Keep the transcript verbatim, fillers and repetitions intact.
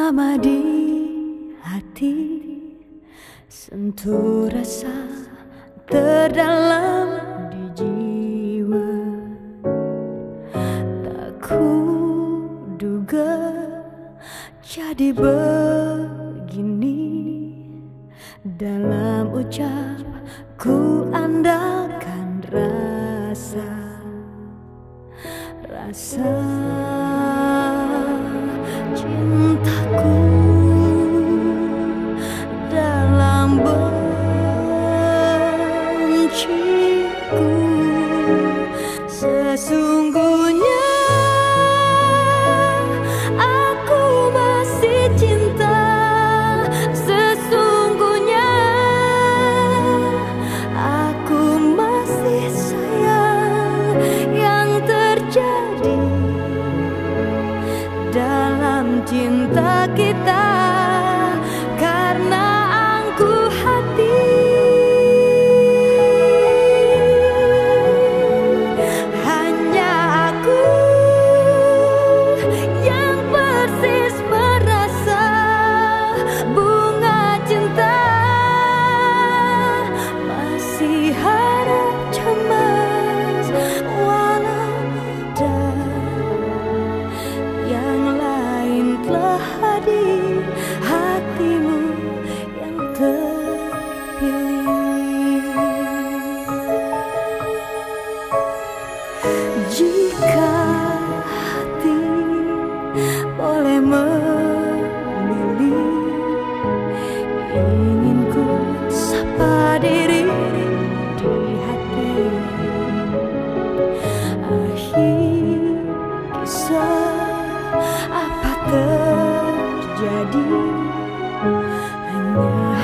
lama di hati, sentuh rasa terdalam di jiwa. Tak kuduga jadi begini, dalam ucap ku andalkan rasa, rasa cintaku dalam benciku. Sesungguhnya aku masih cinta, sesungguhnya aku masih sayang. Yang terjadi dalam cinta kita karena angkuh hati, hanya aku yang persis merasa bunga cinta. Masih harap cemas walau ada yang lain telah hadir, hatimu yang terpilih. Jika hati boleh memilih, ingin ku sapa diri di hati. Akhir kisah apa terjadi, hanya